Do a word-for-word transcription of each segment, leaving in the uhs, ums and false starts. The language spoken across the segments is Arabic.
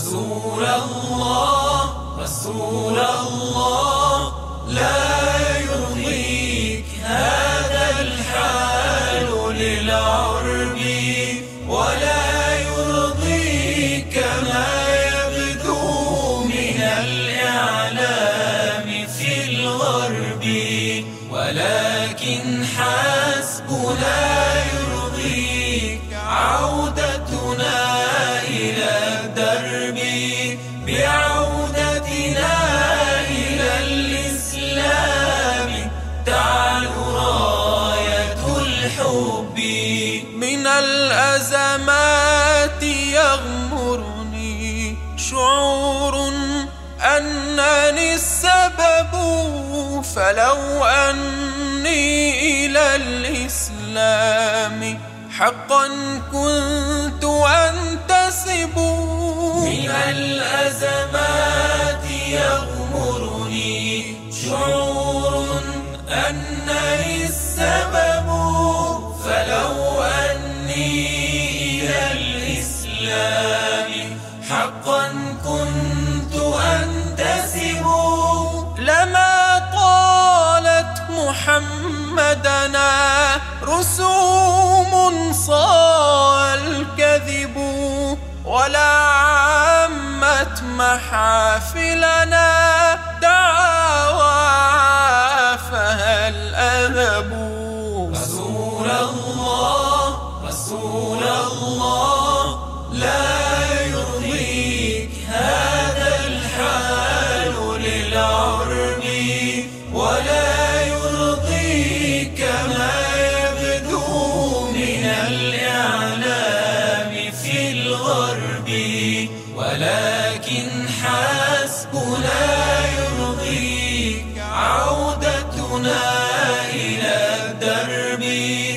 رسول الله رسول الله لا يرضيك هذا الحال للعرب، ولا يرضيك ما يبدو من الإعلام في الغرب، ولكن حسبنا يرضيك عودتنا إلى الدرب، بعودتنا إلى الإسلام تعلو راية الحب. من الأزمات يغمرني شعور أنني السبب، فلو أني إلى الإسلام حقا كنت أنتسب. من الأزمات يغمرني شعور أنني السبب، فلو أني إلى الإسلام حقا كنت أنتسب. لما طالت محمدنا رسوم صار الكذب، ولا عمت محافلنا دعاوى عافها الأذب. رسول الله رسول الله لا يرضيك هذا الحال للعرب، ولا يرضيك ما يبدو من الإعلام في الغرب، ولكن حسبنا يرضيك عودتنا إلى الدرب،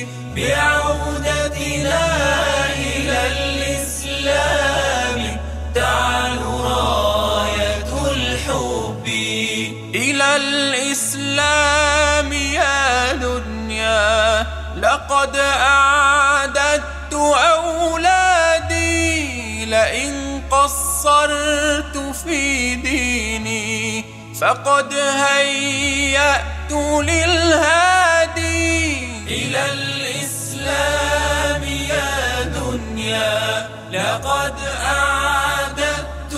بعودتنا إلى الإسلام تعلو راية الحب. إلى الإسلام يا دنيا لقد أعددت أولادي، لئن قصرت في ديني فقد هيأت للهادي. إلى الإسلام يا دنيا لقد أعددت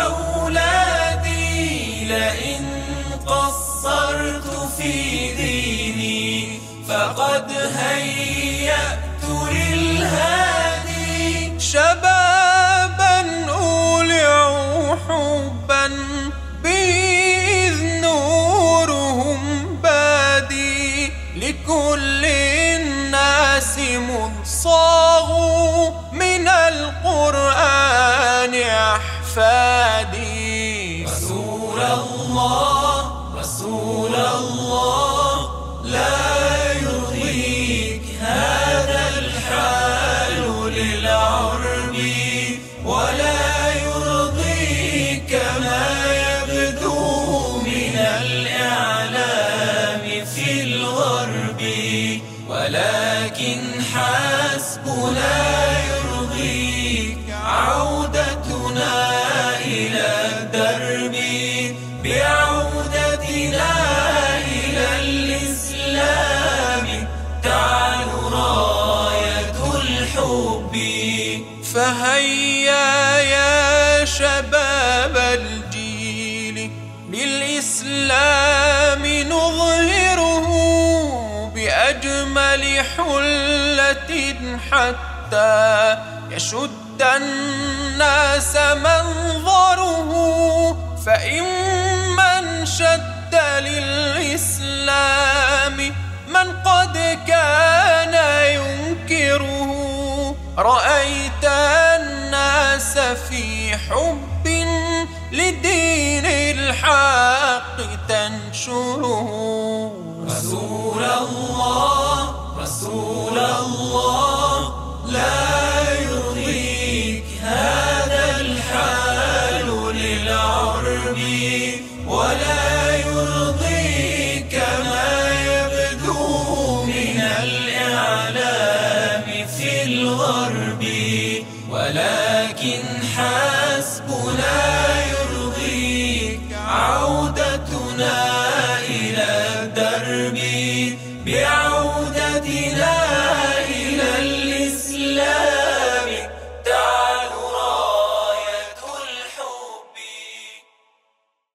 أولادي، لئن قصرت في ديني فقد هيأت للهادي. شبابا أولعوا حبا بإذ نورهم بادي، لكل الناس مذ صاغوا من القرآن أحفادي. رسول الله رسول الله لا يرضيك هذا الحال للعرب، ولا يرضيك ما يبدو من الإعلام في الغرب، ولكن حسبنا يرضيك عودتنا إلى الدرب، بعودتنا إلى الإسلام تعلو راية الحب. فهيا يا شباب الجيل للإسلام نظهره بأجمل حلة، حتى يشد الناس منظره. فإن من شد للإسلام من قد كان ينكره، رأيت الناس في حب لدين الحق تنشره. رسول الله رسول الله لا يرضيك هذا الحال للعرب، ولا يرضيك ما يبدو من الإعلام في الغرب، ولكن